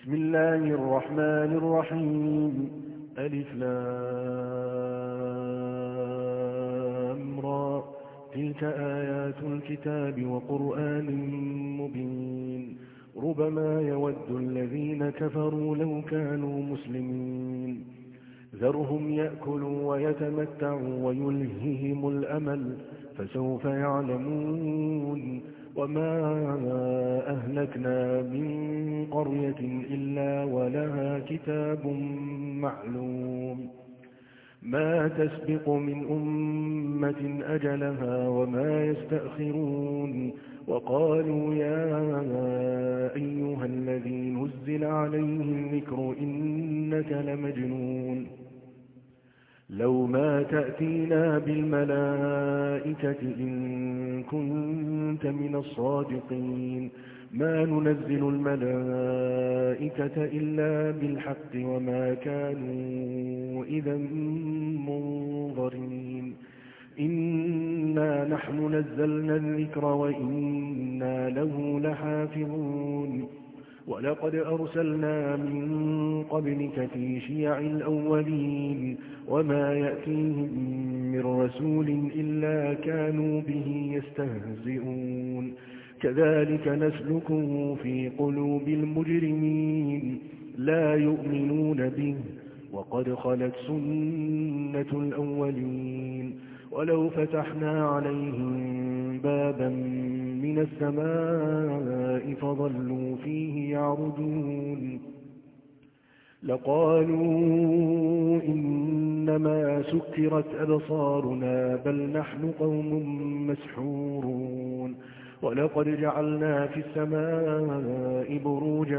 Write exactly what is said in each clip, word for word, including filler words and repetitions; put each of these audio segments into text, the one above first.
بسم الله الرحمن الرحيم. ألف لام را. تلك آيات الكتاب وقرآن مبين. ربما يود الذين كفروا لو كانوا مسلمين. ذرهم يأكلوا ويتمتعوا ويلههم الأمل فسوف يعلمون. وما أهلكنا من قرية إلا ولها كتاب معلوم. ما تسبق من أمة أجلها وما يستأخرون. وقالوا يا أيها الذي نزل عليه الذكر إنك لمجنون. لو ما تأتينا بالملائكة إن كنت من الصادقين. ما ننزل الملائكة إلا بالحق وما كانوا إذا منظرين. إنا نحن نزلنا الذكر وإنا له لحافظون. ولقد أرسلنا من قبلك في شيع الأولين وما يأتيهم من رسول إلا كانوا به يستهزئون. كذلك نسلكه في قلوب المجرمين لا يؤمنون به وقد خلت سنة الأولين. ولو فتحنا عليهم بابا من السماء فظلوا فيه يعرجون لقالوا إنما سكرت أبصارنا بل نحن قوم مسحورون. ولقد جعلنا في السماء بروجا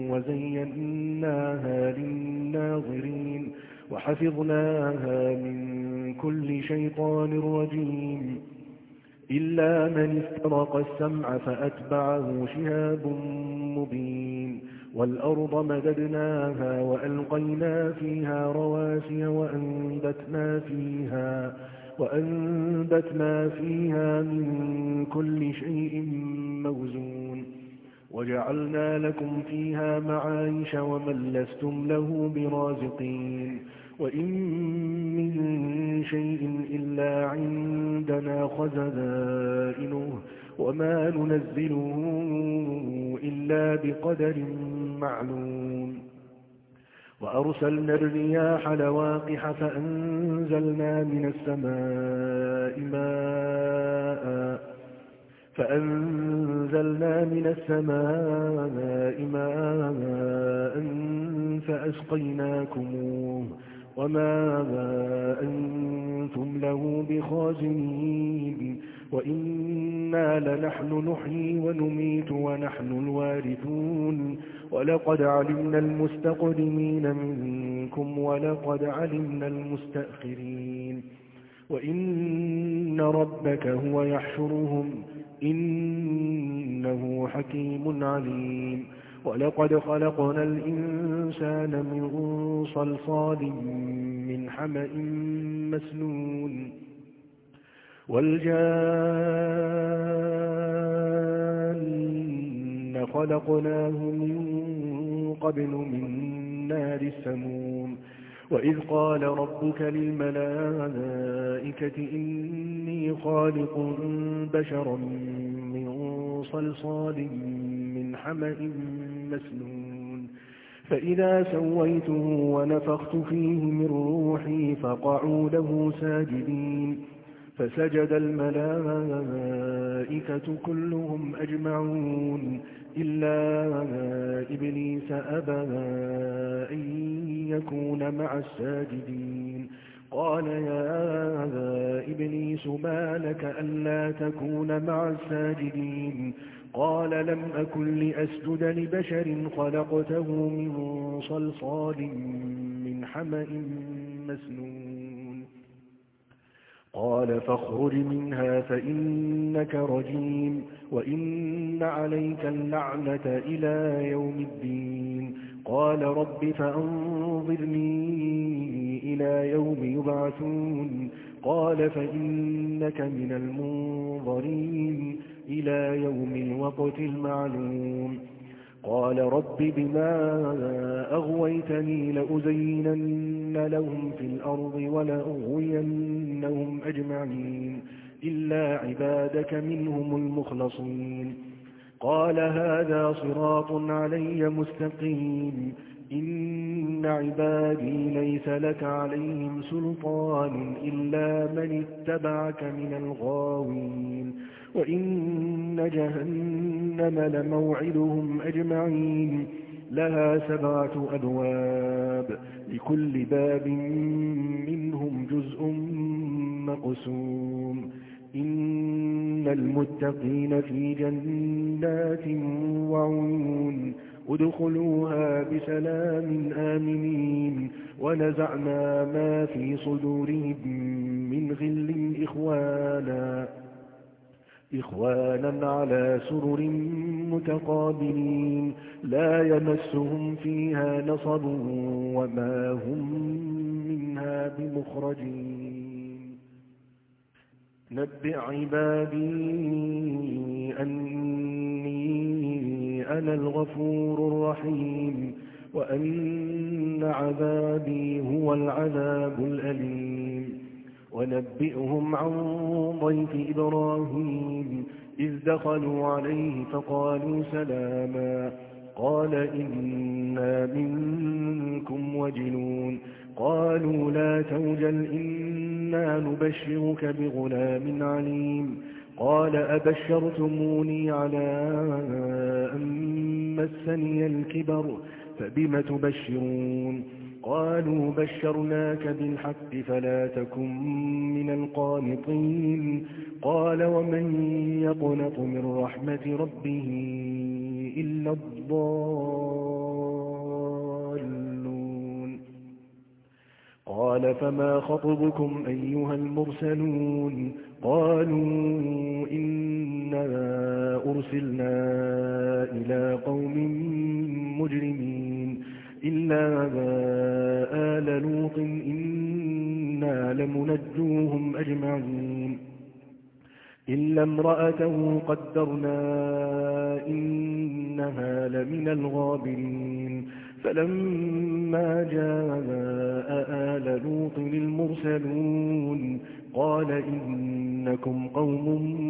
وزيناها للناظرين وحفظناها من كل شيطان رجيم إلا من استرق السمع فأتبعه شهاب مبين. والأرض مددناها وألقينا فيها رواسي وأنبتنا فيها, وأنبتنا فيها من كل شيء موزون. وجعلنا لكم فيها معايش ومن لستم له برازقين. وإن من شيء إلا عندنا خزائنه وما ننزله إلا بقدر معلوم. وأرسلنا الرياح لواقح فأنزلنا من السماء ماء فأنزلنا من السماء ماء فأسقيناكموه وما أنتم له بخازنين. وإنا لنحن نحيي ونميت ونحن الوارثون. ولقد علمنا المستقدمين منكم ولقد علمنا المستأخرين. وإن ربك هو يحشرهم إنه حكيم عليم. ولقد خلقنا الإنسان من صلصال من حمأ مسنون. والجان خلقناه من قبل من نار السموم. وإذ قال ربك للملائكة إني خالق بشرا من صلصال من حمأ مسنون. فإذا سويته ونفخت فيه من روحي فقعوا له ساجدين. فسجد الملائكة كلهم أجمعون إلا إبليس أبى أن يكون مع الساجدين. قال يا إبليس ما لك ألا تكون مع الساجدين؟ قال لم أكن لأسجد لبشر خلقته من صلصال من حمأ مسنون. قال فاخرج منها فإنك رجيم وإن عليك اللعنة إلى يوم الدين. قال رب فأنظرني إلى يوم يبعثون. قال فإنك من المنظرين إلى يوم الوقت المعلوم. قال رب بما أغويتني لأزينن لهم في الأرض ولأغوينهم أجمعين إلا عبادك منهم المخلصين قال هذا صراط علي مستقيم إن عبادي ليس لك عليهم سلطان إلا من اتبعك من الغاوين وإن جهنم لموعدهم أجمعين لها سبعة أبواب لكل باب منهم جزء مقسوم إن المتقين في جنات وعيون ادخلوها بسلام آمنين ونزعنا ما في صدورهم من غل إخوانا إخوانا على سرر متقابلين لا يمسهم فيها نصب وما هم منها بمخرجين نبئ عبادي أني أنا الغفور الرحيم وأن عذابي هو العذاب الأليم ونبئهم عن ضيف إبراهيم إذ دخلوا عليه فقالوا سلاما قال إنا منكم وجلون قالوا لا توجل إنا نبشرك بغلام عليم قال أبشرتموني على أن مسني الكبر فبم تبشرون قالوا بشرناك بالحق فلا تكن من القانطين قال ومن يقنط من رحمة ربه إلا الضالون قال فما خطبكم أيها المرسلون قالوا إنا أرسلنا إلى قوم مجرمين إلا آل لوط إنا لمنجوهم أجمعين إلا امرأته قدرنا إنها لمن الغابرين فلما جاء آل لوط المرسلون قال إنكم قوم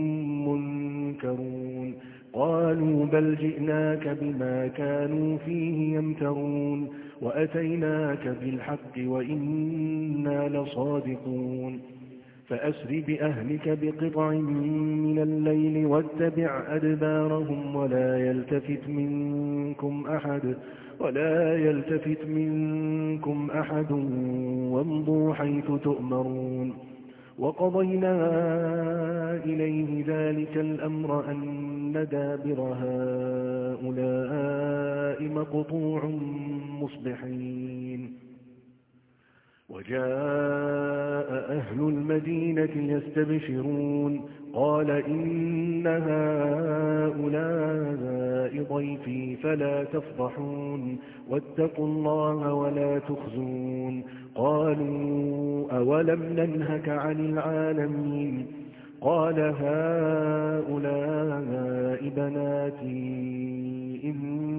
منكرون قالوا بل جئناك بما كانوا فيه يمترون وأتيناك بالحق وإنا لصادقون فأسر بأهلك بقطع من الليل واتبع أدبارهم ولا يلتفت منكم أحد ولا يلتفت منكم أحد وامضوا حيث تؤمرون وقضينا إليه ذلك الأمر أن دابر هؤلاء مقطوع مصبحين وجاء أهل المدينة يستبشرون قال إن هؤلاء ضيفي فلا تفضحون واتقوا الله ولا تخزون قالوا أولم ننهك عن العالمين قال هؤلاء بناتي إن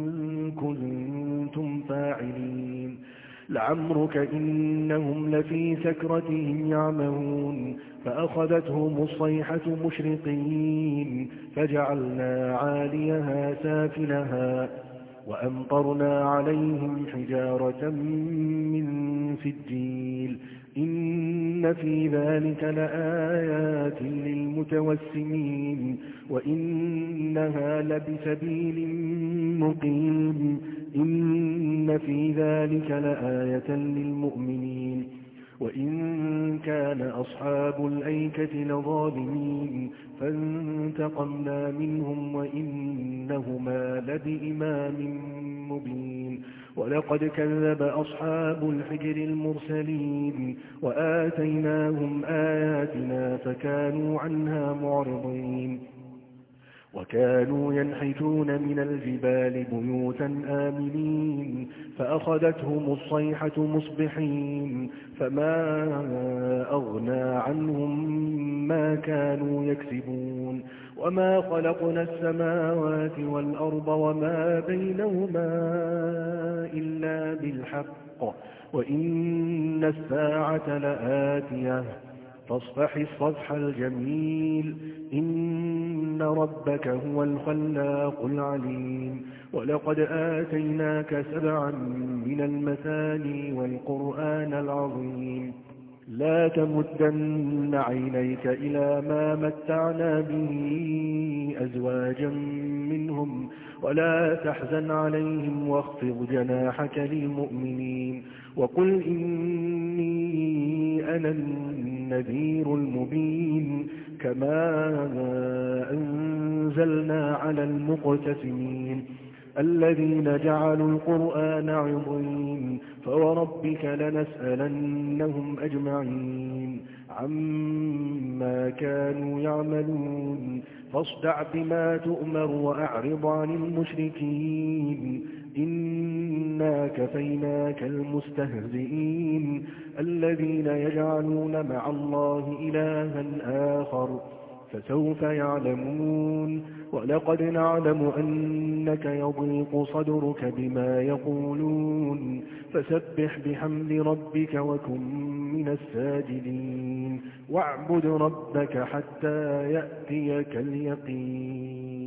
كنتم فاعلين لعمرك إنهم لفي سكرتهم يعمهون فأخذتهم الصيحة مشرقين فجعلنا عاليها سافلها وأمطرنا عليهم حجارة من سجيل إن في ذلك لآيات للمتوسمين وإنها لبسبيل مقيم إن في ذلك لآية للمؤمنين وإن كان أصحاب الأيكة لظالمين فانتقمنا منهم وإنهما لبإمام مبين ولقد كذب أصحاب الحجر المرسلين وآتيناهم آياتنا فكانوا عنها معرضين وكانوا ينحتون من الجبال بيوتا آمنين فأخذتهم الصيحة مصبحين فما أغنى عنهم ما كانوا يكسبون وما خلقنا السماوات والأرض وما بينهما إلا بالحق وإن الساعة لآتية فاصفح الصفح الجميل إن ربك هو الخلاق العليم ولقد آتيناك سبعا من المثاني والقرآن العظيم لا تمدن عينيك إلى ما متعنا به أزواجا منهم ولا تحزن عليهم واخفض جناحك للمؤمنين وقل إني أنا النذير المبين كما أنزلنا على المقتسمين الذين جعلوا القرآن عضين فوربك لنسألنهم أجمعين عما كانوا يعملون فاصدع بما تؤمر وأعرض عن المشركين إنا كفيناك المستهزئين الذين يجعلون مع الله إلها آخر فسوف يعلمون ولقد نعلم أنك يضيق صدرك بما يقولون فسبح بحمد ربك وكن من الساجدين واعبد ربك حتى يأتيك اليقين